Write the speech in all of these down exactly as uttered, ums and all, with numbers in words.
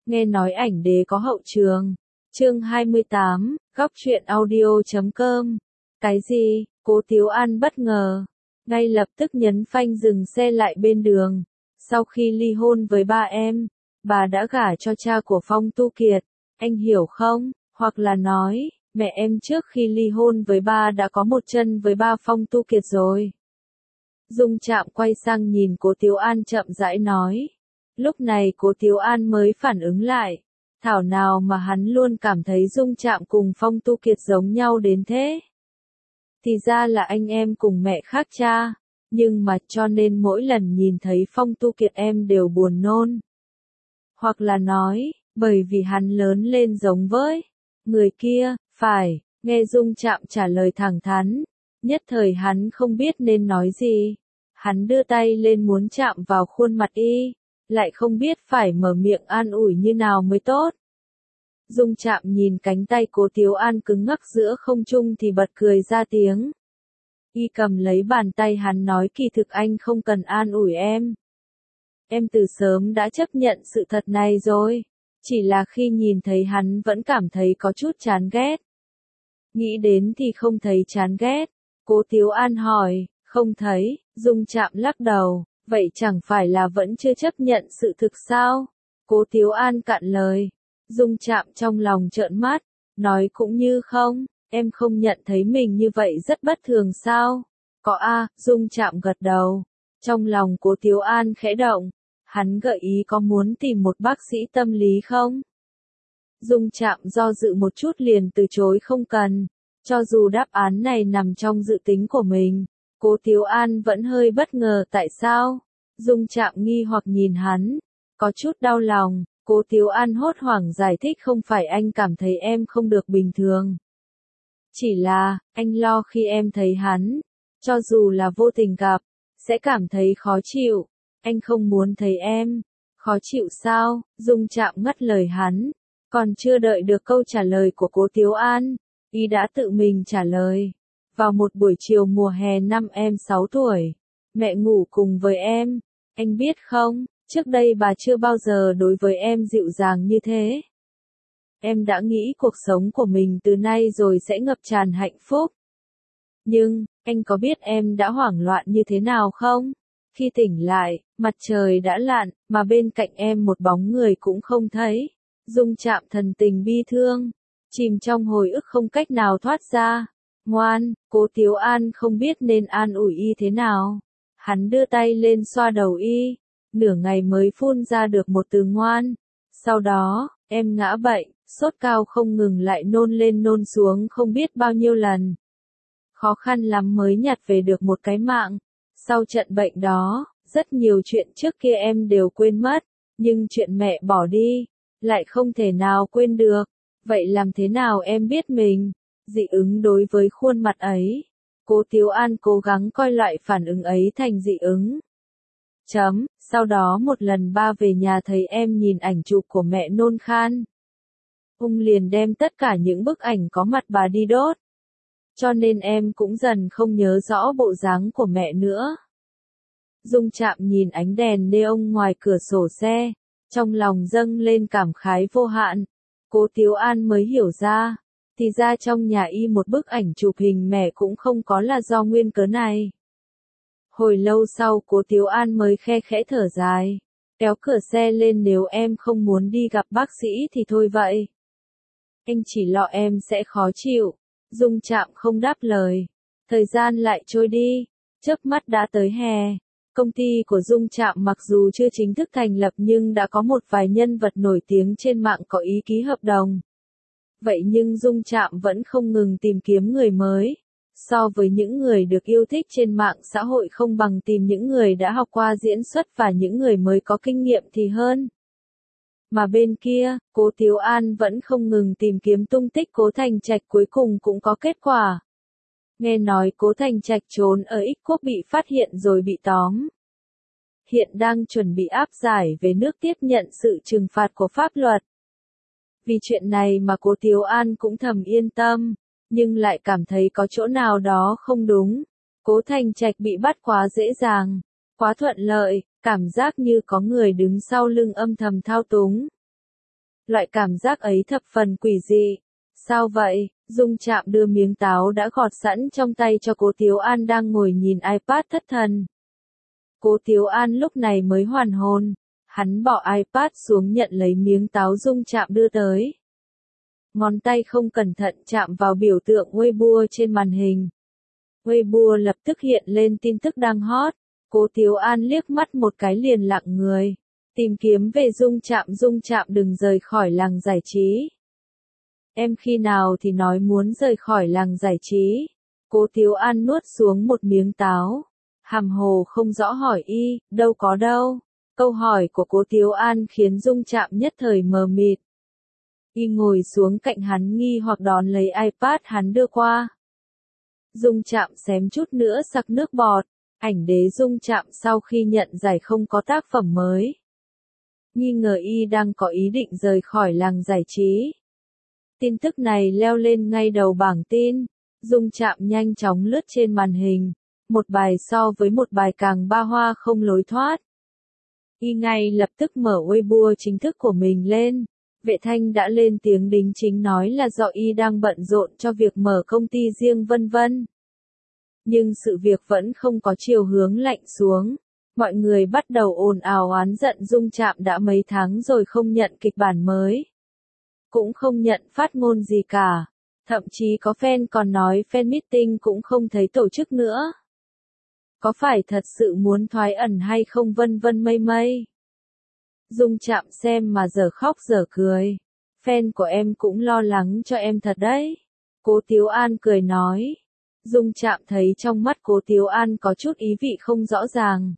Nghe nói ảnh đế có hậu trường. Chương hai mươi tám, góc truyện audio chấm com. Cái gì? Cố Tiếu An bất ngờ. Ngay lập tức nhấn phanh dừng xe lại bên đường. Sau khi ly hôn với ba em, bà đã gả cho cha của Phong Tu Kiệt. Anh hiểu không? Hoặc là nói, mẹ em trước khi ly hôn với ba đã có một chân với ba Phong Tu Kiệt rồi. Dung Trạm quay sang nhìn Cố Tiếu An chậm rãi nói. Lúc này Cố Tiếu An mới phản ứng lại. Thảo nào mà hắn luôn cảm thấy Dung Trạm cùng Phong Tu Kiệt giống nhau đến thế. Thì ra là anh em cùng mẹ khác cha. Nhưng mà cho nên mỗi lần nhìn thấy Phong Tu Kiệt em đều buồn nôn. Hoặc là nói, bởi vì hắn lớn lên giống với người kia, phải, nghe Dung Trạm trả lời thẳng thắn. Nhất thời hắn không biết nên nói gì. Hắn đưa tay lên muốn chạm vào khuôn mặt y, lại không biết phải mở miệng an ủi như nào mới tốt. Dung Trạm nhìn cánh tay Cố Tiếu An cứng ngắc giữa không trung thì bật cười ra tiếng. Y cầm lấy bàn tay hắn nói kỳ thực anh không cần an ủi em. Em từ sớm đã chấp nhận sự thật này rồi. Chỉ là khi nhìn thấy hắn vẫn cảm thấy có chút chán ghét. Nghĩ đến thì không thấy chán ghét. Cố Tiếu An hỏi, không thấy, Dung Trạm lắc đầu, vậy chẳng phải là vẫn chưa chấp nhận sự thực sao? Cố Tiếu An cạn lời. Dung Trạm trong lòng trợn mắt, nói cũng như không, em không nhận thấy mình như vậy rất bất thường sao? Có a, Dung Trạm gật đầu. Trong lòng Cố Tiếu An khẽ động, hắn gợi ý có muốn tìm một bác sĩ tâm lý không? Dung Trạm do dự một chút liền từ chối không cần, cho dù đáp án này nằm trong dự tính của mình. Cố Tiếu An vẫn hơi bất ngờ tại sao? Dung Trạm nghi hoặc nhìn hắn, có chút đau lòng. Cố Tiếu An hốt hoảng giải thích không phải anh cảm thấy em không được bình thường. Chỉ là, anh lo khi em thấy hắn, cho dù là vô tình gặp, sẽ cảm thấy khó chịu. Anh không muốn thấy em. Khó chịu sao? Dung Trạm ngắt lời hắn. Còn chưa đợi được câu trả lời của Cố Tiếu An, y đã tự mình trả lời. Vào một buổi chiều mùa hè năm em sáu tuổi, mẹ ngủ cùng với em. Anh biết không, trước đây bà chưa bao giờ đối với em dịu dàng như thế. Em đã nghĩ cuộc sống của mình từ nay rồi sẽ ngập tràn hạnh phúc. Nhưng, anh có biết em đã hoảng loạn như thế nào không? Khi tỉnh lại, mặt trời đã lặn, mà bên cạnh em một bóng người cũng không thấy. Dung Trạm thần tình bi thương, chìm trong hồi ức không cách nào thoát ra. Ngoan, Cố Tiếu An không biết nên an ủi y thế nào. Hắn đưa tay lên xoa đầu y, nửa ngày mới phun ra được một từ ngoan. Sau đó, em ngã bệnh, sốt cao không ngừng lại nôn lên nôn xuống không biết bao nhiêu lần. Khó khăn lắm mới nhặt về được một cái mạng. Sau trận bệnh đó, rất nhiều chuyện trước kia em đều quên mất, nhưng chuyện mẹ bỏ đi, lại không thể nào quên được. Vậy làm thế nào em biết mình dị ứng đối với khuôn mặt ấy? Cố Tiếu An cố gắng coi loại phản ứng ấy thành dị ứng. Chấm, sau đó một lần ba về nhà thấy em nhìn ảnh chụp của mẹ nôn khan. Ông liền đem tất cả những bức ảnh có mặt bà đi đốt. Cho nên em cũng dần không nhớ rõ bộ dáng của mẹ nữa. Dung Trạm nhìn ánh đèn neon ngoài cửa sổ xe, trong lòng dâng lên cảm khái vô hạn. Cố Tiếu An mới hiểu ra, thì ra trong nhà y một bức ảnh chụp hình mẹ cũng không có là do nguyên cớ này. Hồi lâu sau Cố Tiếu An mới khe khẽ thở dài, kéo cửa xe lên, nếu em không muốn đi gặp bác sĩ thì thôi vậy. Anh chỉ lo em sẽ khó chịu. Dung Trạm không đáp lời. Thời gian lại trôi đi, chớp mắt đã tới hè. Công ty của Dung Trạm mặc dù chưa chính thức thành lập nhưng đã có một vài nhân vật nổi tiếng trên mạng có ý ký hợp đồng. Vậy nhưng Dung Trạm vẫn không ngừng tìm kiếm người mới. So với những người được yêu thích trên mạng xã hội không bằng tìm những người đã học qua diễn xuất và những người mới có kinh nghiệm thì hơn. Mà bên kia, Cố Tiếu An vẫn không ngừng tìm kiếm tung tích Cố Thành Trạch, cuối cùng cũng có kết quả. Nghe nói Cố Thành Trạch trốn ở Ích Quốc bị phát hiện rồi bị tóm. Hiện đang chuẩn bị áp giải về nước tiếp nhận sự trừng phạt của pháp luật. Vì chuyện này mà Cố Tiếu An cũng thầm yên tâm, nhưng lại cảm thấy có chỗ nào đó không đúng. Cố Thành Trạch bị bắt quá dễ dàng, quá thuận lợi, cảm giác như có người đứng sau lưng âm thầm thao túng. Loại cảm giác ấy thập phần quỷ dị. Sao vậy? Dung Trạm đưa miếng táo đã gọt sẵn trong tay cho Cố Tiếu An đang ngồi nhìn iPad thất thần. Cố Tiếu An lúc này mới hoàn hồn. Hắn bỏ iPad xuống nhận lấy miếng táo Dung Trạm đưa tới. Ngón tay không cẩn thận chạm vào biểu tượng Weibo trên màn hình. Weibo lập tức hiện lên tin tức đang hot. Cố Tiếu An liếc mắt một cái liền lặng người. Tìm kiếm về Dung Trạm. Dung Trạm đừng rời khỏi làng giải trí. Em khi nào thì nói muốn rời khỏi làng giải trí. Cố Tiếu An nuốt xuống một miếng táo. Hàm hồ không rõ hỏi y, đâu có đâu. Câu hỏi của Cố Tiếu An khiến Dung Trạm nhất thời mờ mịt. Y ngồi xuống cạnh hắn nghi hoặc đón lấy iPad hắn đưa qua. Dung Trạm xém chút nữa sặc nước bọt. Ảnh đế Dung Trạm sau khi nhận giải không có tác phẩm mới. Nghi ngờ y đang có ý định rời khỏi làng giải trí. Tin tức này leo lên ngay đầu bảng tin. Dung Trạm nhanh chóng lướt trên màn hình. Một bài so với một bài càng ba hoa không lối thoát. Y ngay lập tức mở Weibo chính thức của mình lên. Vệ Thanh đã lên tiếng đính chính nói là do y đang bận rộn cho việc mở công ty riêng vân vân. Nhưng sự việc vẫn không có chiều hướng lạnh xuống. Mọi người bắt đầu ồn ào oán giận Dung Trạm đã mấy tháng rồi không nhận kịch bản mới. Cũng không nhận phát ngôn gì cả. Thậm chí có fan còn nói fan meeting cũng không thấy tổ chức nữa. Có phải thật sự muốn thoái ẩn hay không vân vân mây mây. Dung Trạm xem mà giờ khóc giờ cười. Fan của em cũng lo lắng cho em thật đấy. Cố Tiếu An cười nói. Dung Trạm thấy trong mắt Cố Tiếu An có chút ý vị không rõ ràng.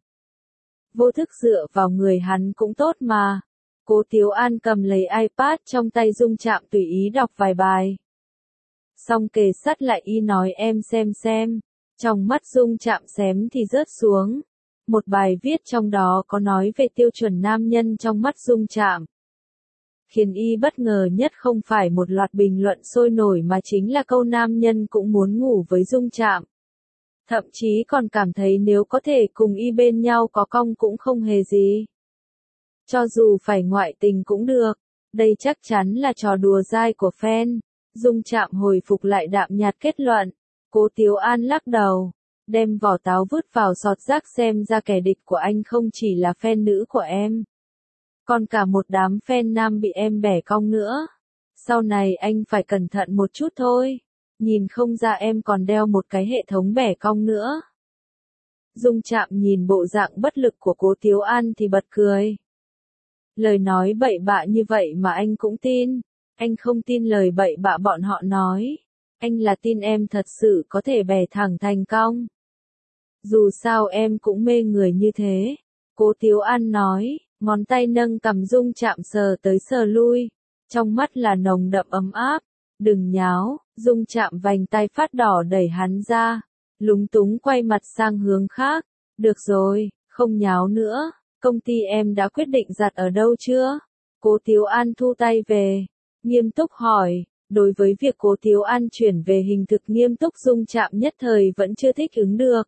Vô thức dựa vào người hắn cũng tốt mà. Cố Tiếu An cầm lấy iPad trong tay Dung Trạm tùy ý đọc vài bài. Xong kề sát lại y nói em xem xem. Trong mắt Dung Trạm xém thì rớt xuống. Một bài viết trong đó có nói về tiêu chuẩn nam nhân trong mắt Dung Trạm. Khiến y bất ngờ nhất không phải một loạt bình luận sôi nổi mà chính là câu nam nhân cũng muốn ngủ với Dung Trạm. Thậm chí còn cảm thấy nếu có thể cùng y bên nhau có cong cũng không hề gì. Cho dù phải ngoại tình cũng được. Đây chắc chắn là trò đùa dai của fan. Dung Trạm hồi phục lại đạm nhạt kết luận. Cố Tiếu An lắc đầu. Đem vỏ táo vứt vào sọt rác xem ra kẻ địch của anh không chỉ là fan nữ của em. Còn cả một đám fan nam bị em bẻ cong nữa. Sau này anh phải cẩn thận một chút thôi. Nhìn không ra em còn đeo một cái hệ thống bẻ cong nữa. Dung Trạm nhìn bộ dạng bất lực của Cố Tiếu An thì bật cười. Lời nói bậy bạ như vậy mà anh cũng tin. Anh không tin lời bậy bạ bọn họ nói. Anh là tin em thật sự có thể bẻ thẳng thành cong. Dù sao em cũng mê người như thế. Cố Tiếu An nói, ngón tay nâng cằm Dung Trạm sờ tới sờ lui. Trong mắt là nồng đậm ấm áp. Đừng nháo. Dung Trạm vành tay phát đỏ đẩy hắn ra. Lúng túng quay mặt sang hướng khác. Được rồi, không nháo nữa. Công ty em đã quyết định đặt ở đâu chưa? Cố Tiếu An thu tay về. Nghiêm túc hỏi. Đối với việc Cố Tiếu An chuyển về hình thực nghiêm túc Dung Trạm nhất thời vẫn chưa thích ứng được.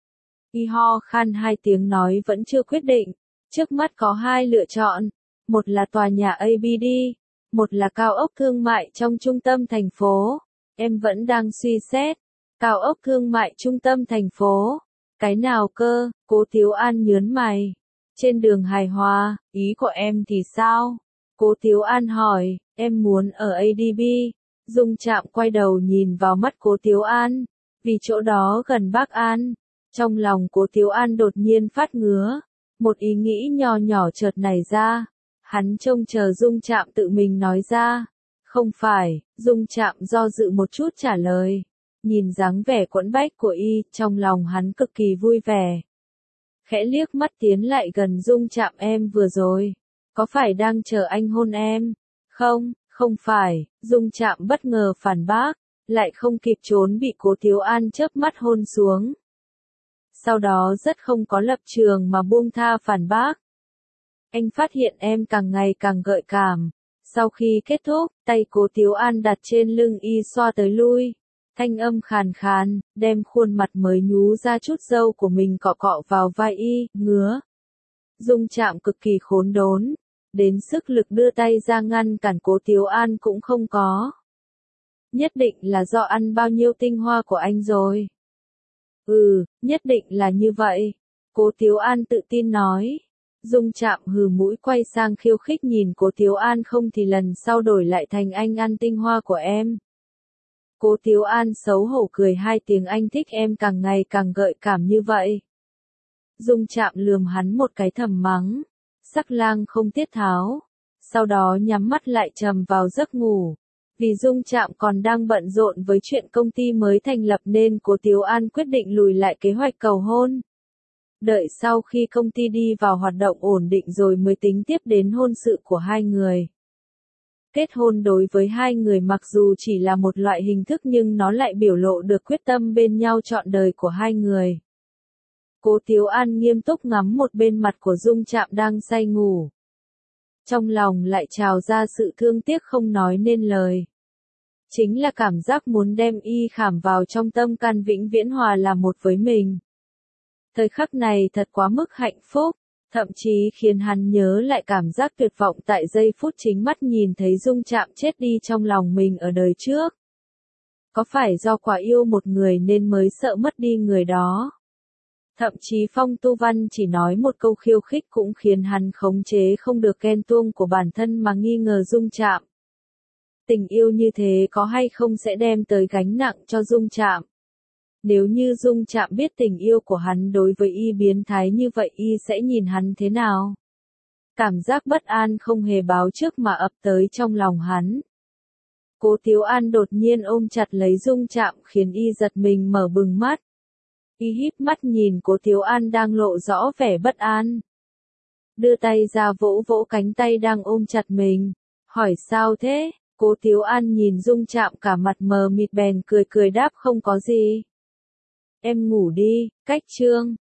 Y ho khan hai tiếng nói vẫn chưa quyết định. Trước mắt có hai lựa chọn. Một là tòa nhà a bê đê. Một là cao ốc thương mại trong trung tâm thành phố. Em vẫn đang suy xét. Cao ốc thương mại trung tâm thành phố. Cái nào cơ? Cố Tiếu An nhớn mày. Trên đường hài hòa, ý của em thì sao? Cố Tiếu An hỏi, em muốn ở a đê bê. Dung Trạm quay đầu nhìn vào mắt Cố Tiếu An. Vì chỗ đó gần Bắc An. Trong lòng Cố Tiếu An đột nhiên phát ngứa. Một ý nghĩ nho nhỏ chợt nảy ra. Hắn trông chờ Dung Trạm tự mình nói ra. Không phải, Dung Trạm do dự một chút trả lời. Nhìn dáng vẻ quẫn bách của y, trong lòng hắn cực kỳ vui vẻ. Khẽ liếc mắt tiến lại gần Dung Trạm em vừa rồi. Có phải đang chờ anh hôn em? Không, không phải, Dung Trạm bất ngờ phản bác. Lại không kịp trốn bị Cố Tiếu An chớp mắt hôn xuống. Sau đó rất không có lập trường mà buông tha phản bác. Anh phát hiện em càng ngày càng gợi cảm. Sau khi kết thúc, tay Cố Tiếu An đặt trên lưng y xoa tới lui. Thanh âm khàn khàn, đem khuôn mặt mới nhú ra chút râu của mình cọ cọ vào vai y, ngứa. Dung Trạm cực kỳ khốn đốn. đến sức lực đưa tay ra ngăn cản Cố Tiếu An cũng không có. Nhất định là do ăn bao nhiêu tinh hoa của anh rồi. Ừ, nhất định là như vậy. Cố Tiếu An tự tin nói. Dung Trạm hừ mũi quay sang khiêu khích nhìn Cố Tiếu An, không thì lần sau đổi lại thành anh ăn tinh hoa của em. Cố Tiếu An xấu hổ cười hai tiếng, anh thích em càng ngày càng gợi cảm như vậy. Dung Trạm lườm hắn một cái thầm mắng. Sắc lang không tiết tháo. Sau đó nhắm mắt lại trầm vào giấc ngủ. Vì Dung Trạm còn đang bận rộn với chuyện công ty mới thành lập nên Cố Tiếu An quyết định lùi lại kế hoạch cầu hôn. Đợi sau khi công ty đi vào hoạt động ổn định rồi mới tính tiếp đến hôn sự của hai người. Kết hôn đối với hai người mặc dù chỉ là một loại hình thức nhưng nó lại biểu lộ được quyết tâm bên nhau trọn đời của hai người. Cố Tiếu An nghiêm túc ngắm một bên mặt của Dung Trạm đang say ngủ. Trong lòng lại trào ra sự thương tiếc không nói nên lời. Chính là cảm giác muốn đem y khảm vào trong tâm can vĩnh viễn hòa là một với mình. Thời khắc này thật quá mức hạnh phúc, thậm chí khiến hắn nhớ lại cảm giác tuyệt vọng tại giây phút chính mắt nhìn thấy Dung Trạm chết đi trong lòng mình ở đời trước. Có phải do quá yêu một người nên mới sợ mất đi người đó? Thậm chí Phong Tu Văn chỉ nói một câu khiêu khích cũng khiến hắn khống chế không được ghen tuông của bản thân mà nghi ngờ Dung Trạm. Tình yêu như thế có hay không sẽ đem tới gánh nặng cho Dung Trạm. Nếu như Dung Trạm biết tình yêu của hắn đối với y biến thái như vậy y sẽ nhìn hắn thế nào? Cảm giác bất an không hề báo trước mà ập tới trong lòng hắn. Cố Tiếu An đột nhiên ôm chặt lấy Dung Trạm khiến y giật mình mở bừng mắt. Y híp mắt nhìn Cố Tiếu An đang lộ rõ vẻ bất an. Đưa tay ra vỗ vỗ cánh tay đang ôm chặt mình. Hỏi sao thế? Cố Tiếu An nhìn Dung Trạm cả mặt mờ mịt bèn cười cười đáp không có gì. Em ngủ đi, cách chương.